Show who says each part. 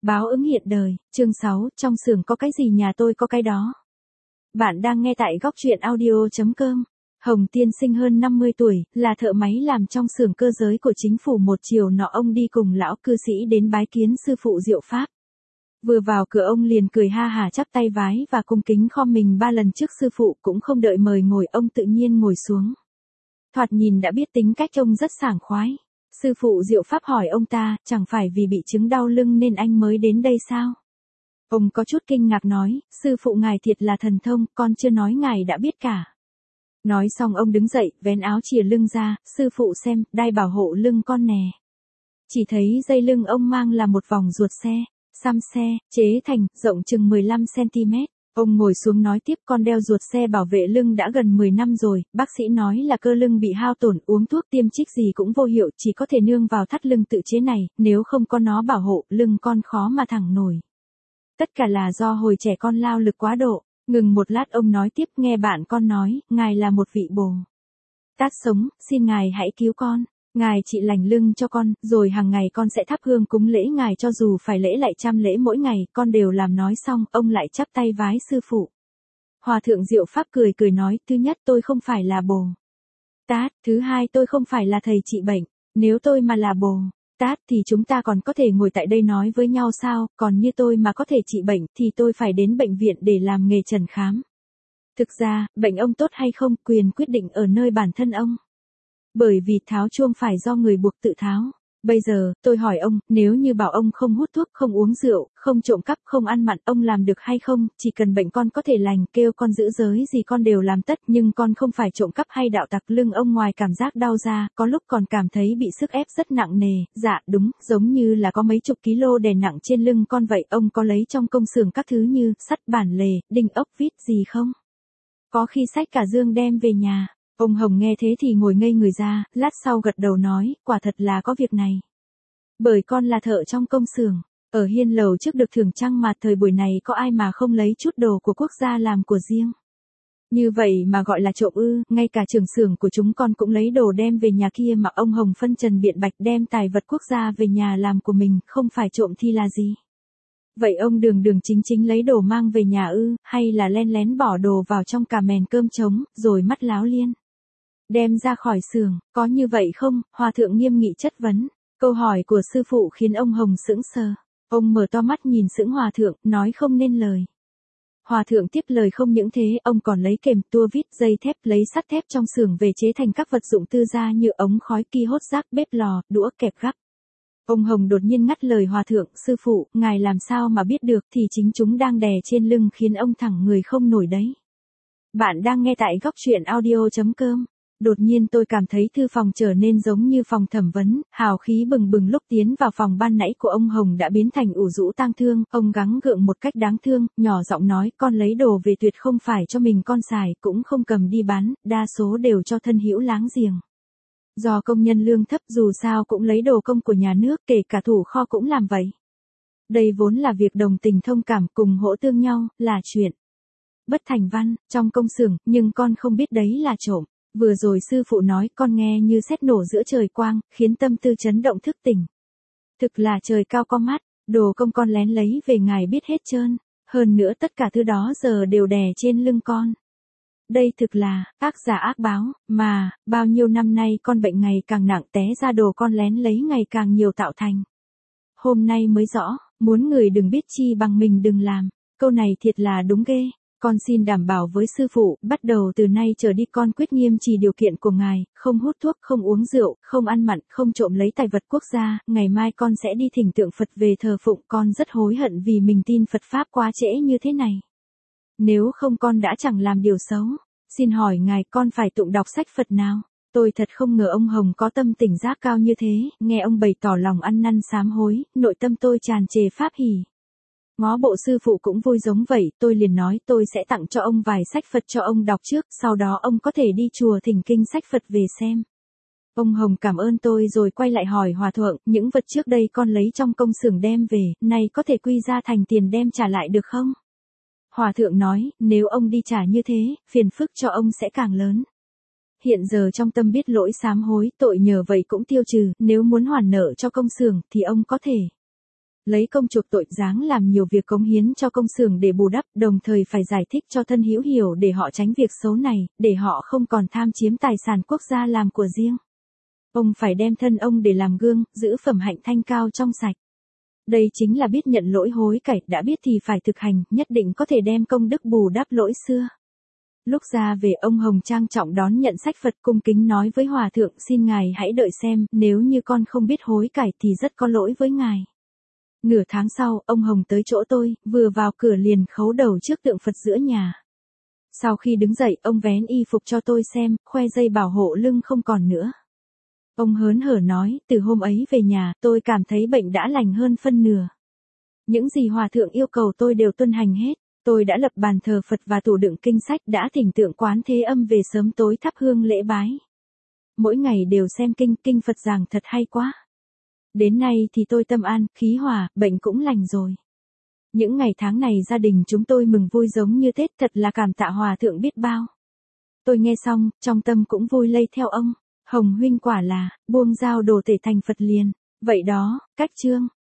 Speaker 1: Báo ứng hiện đời, chương 6, trong xưởng có cái gì nhà tôi có cái đó. Bạn đang nghe tại góc truyện audio.com. Hồng tiên sinh hơn 50 tuổi, là thợ máy làm trong xưởng cơ giới của chính phủ. Một chiều nọ ông đi cùng lão cư sĩ đến bái kiến sư phụ Diệu Pháp. Vừa vào cửa ông liền cười ha hả chắp tay vái và cung kính khom mình 3 lần trước sư phụ, cũng không đợi mời ngồi ông tự nhiên ngồi xuống. Thoạt nhìn đã biết tính cách ông rất sảng khoái. Sư phụ Diệu Pháp hỏi ông ta, chẳng phải vì bị chứng đau lưng nên anh mới đến đây sao? Ông có chút kinh ngạc nói, sư phụ ngài thiệt là thần thông, con chưa nói ngài đã biết cả. Nói xong ông đứng dậy, vén áo chìa lưng ra, sư phụ xem, đai bảo hộ lưng con nè. Chỉ thấy dây lưng ông mang là một vòng ruột xe, xăm xe, chế thành, rộng chừng 15cm. Ông ngồi xuống nói tiếp, con đeo ruột xe bảo vệ lưng đã gần 10 năm rồi, bác sĩ nói là cơ lưng bị hao tổn, uống thuốc tiêm trích gì cũng vô hiệu, chỉ có thể nương vào thắt lưng tự chế này, nếu không có nó bảo hộ, lưng con khó mà thẳng nổi. Tất cả là do hồi trẻ con lao lực quá độ. Ngừng một lát ông nói tiếp, nghe bạn con nói, ngài là một vị Bồ Tát sống, xin ngài hãy cứu con. Ngài trị lành lưng cho con, rồi hàng ngày con sẽ thắp hương cúng lễ ngài, cho dù phải lễ lại trăm lễ mỗi ngày, con đều làm. Nói xong, ông lại chắp tay vái sư phụ. Hòa thượng Diệu Pháp cười cười nói, thứ nhất tôi không phải là Bồ Tát, thứ hai tôi không phải là thầy trị bệnh. Nếu tôi mà là Bồ Tát thì chúng ta còn có thể ngồi tại đây nói với nhau sao, còn như tôi mà có thể trị bệnh thì tôi phải đến bệnh viện để làm nghề trần khám. Thực ra, bệnh ông tốt hay không, quyền quyết định ở nơi bản thân ông. Bởi vì tháo chuông phải do người buộc tự tháo. Bây giờ, tôi hỏi ông, nếu như bảo ông không hút thuốc, không uống rượu, không trộm cắp, không ăn mặn, ông làm được hay không? Chỉ cần bệnh con có thể lành, kêu con giữ giới gì con đều làm tất, nhưng con không phải trộm cắp hay đạo tặc. Lưng ông ngoài cảm giác đau ra, có lúc còn cảm thấy bị sức ép rất nặng nề. Dạ, đúng, giống như là có mấy chục kg đè nặng trên lưng con vậy. Ông có lấy trong công xưởng các thứ như sắt, bản lề, đinh ốc, vít gì không? Có khi xách cả dương đem về nhà. Ông Hồng nghe thế thì ngồi ngây người ra, lát sau gật đầu nói, quả thật là có việc này. Bởi con là thợ trong công xưởng, ở hiên lầu trước được thưởng trăng mà, thời buổi này có ai mà không lấy chút đồ của quốc gia làm của riêng. Như vậy mà gọi là trộm ư? Ngay cả trưởng xưởng của chúng con cũng lấy đồ đem về nhà kia mà. Ông Hồng phân trần biện bạch, đem tài vật quốc gia về nhà làm của mình, không phải trộm thì là gì? Vậy ông đường đường chính chính lấy đồ mang về nhà ư, hay là len lén bỏ đồ vào trong cà mèn cơm trống, rồi mắt láo liên đem ra khỏi xưởng, có như vậy không? Hòa thượng nghiêm nghị chất vấn. Câu hỏi của sư phụ khiến ông Hồng sững sờ. Ông mở to mắt nhìn sững hòa thượng, nói không nên lời. Hòa thượng tiếp lời, không những thế, ông còn lấy kềm, tua vít, dây thép, lấy sắt thép trong xưởng về chế thành các vật dụng tư gia như ống khói, ki hốt rác, bếp lò, đũa, kẹp gắp. Ông Hồng đột nhiên ngắt lời hòa thượng, sư phụ, ngài làm sao mà biết được, thì chính chúng đang đè trên lưng khiến ông thẳng người không nổi đấy. Bạn đang nghe tại góc truyện audio.com. Đột nhiên tôi cảm thấy thư phòng trở nên giống như phòng thẩm vấn, hào khí bừng bừng. Lúc tiến vào phòng ban nãy của ông Hồng đã biến thành ủ rũ tang thương. Ông gắng gượng một cách đáng thương, nhỏ giọng nói, con lấy đồ về tuyệt không phải cho mình con xài, cũng không cầm đi bán, đa số đều cho thân hữu láng giềng. Do công nhân lương thấp, dù sao cũng lấy đồ công của nhà nước, kể cả thủ kho cũng làm vậy. Đây vốn là việc đồng tình thông cảm, cùng hỗ tương nhau, là chuyện bất thành văn, trong công xưởng, nhưng con không biết đấy là trộm. Vừa rồi sư phụ nói, con nghe như sét nổ giữa trời quang, khiến tâm tư chấn động thức tỉnh. Thực là trời cao có mắt, đồ công con lén lấy về ngài biết hết trơn. Hơn nữa tất cả thứ đó giờ đều đè trên lưng con. Đây thực là ác giả ác báo, mà bao nhiêu năm nay con bệnh ngày càng nặng, té ra đồ con lén lấy ngày càng nhiều tạo thành. Hôm nay mới rõ, muốn người đừng biết chi bằng mình đừng làm. Câu này thiệt là đúng ghê. Con xin đảm bảo với sư phụ, bắt đầu từ nay trở đi con quyết nghiêm trì điều kiện của ngài, không hút thuốc, không uống rượu, không ăn mặn, không trộm lấy tài vật quốc gia. Ngày mai con sẽ đi thỉnh tượng Phật về thờ phụng. Con rất hối hận vì mình tin Phật Pháp quá trễ như thế này. Nếu không con đã chẳng làm điều xấu. Xin hỏi ngài, con phải tụng đọc sách Phật nào? Tôi thật không ngờ ông Hồng có tâm tỉnh giác cao như thế. Nghe ông bày tỏ lòng ăn năn sám hối, nội tâm tôi tràn trề pháp hỉ. Ngó bộ sư phụ cũng vui giống vậy, tôi liền nói tôi sẽ tặng cho ông vài sách Phật cho ông đọc trước, sau đó ông có thể đi chùa thỉnh kinh sách Phật về xem. Ông Hồng cảm ơn tôi rồi quay lại hỏi hòa thượng, những vật trước đây con lấy trong công xưởng đem về, nay có thể quy ra thành tiền đem trả lại được không? Hòa thượng nói, nếu ông đi trả như thế, phiền phức cho ông sẽ càng lớn. Hiện giờ trong tâm biết lỗi sám hối, tội nhờ vậy cũng tiêu trừ, nếu muốn hoàn nợ cho công xưởng thì ông có thể lấy công chuộc tội, ráng làm nhiều việc cống hiến cho công xưởng để bù đắp, đồng thời phải giải thích cho thân hữu hiểu để họ tránh việc xấu này, để họ không còn tham chiếm tài sản quốc gia làm của riêng. Ông phải đem thân ông để làm gương, giữ phẩm hạnh thanh cao trong sạch. Đây chính là biết nhận lỗi hối cải, đã biết thì phải thực hành, nhất định có thể đem công đức bù đắp lỗi xưa. Lúc ra về, ông Hồng trang trọng đón nhận sách Phật, cung kính nói với Hòa thượng: xin ngài hãy đợi xem, nếu như con không biết hối cải thì rất có lỗi với ngài. Nửa tháng sau, ông Hồng tới chỗ tôi, vừa vào cửa liền khấu đầu trước tượng Phật giữa nhà. Sau khi đứng dậy, ông vén y phục cho tôi xem, khoe dây bảo hộ lưng không còn nữa. Ông hớn hở nói: từ hôm ấy về nhà, tôi cảm thấy bệnh đã lành hơn phân nửa. Những gì Hòa thượng yêu cầu tôi đều tuân hành hết. Tôi đã lập bàn thờ Phật và tủ đựng kinh sách, đã thỉnh tượng Quán Thế Âm về sớm tối thắp hương lễ bái. Mỗi ngày đều xem kinh Phật giảng thật hay quá. Đến nay thì tôi tâm an, khí hòa, bệnh cũng lành rồi. Những ngày tháng này gia đình chúng tôi mừng vui giống như Tết, thật là cảm tạ Hòa thượng biết bao. Tôi nghe xong, trong tâm cũng vui lây theo ông. Hồng huynh quả là buông dao đổ tể thành Phật liền. Vậy đó, cách chương.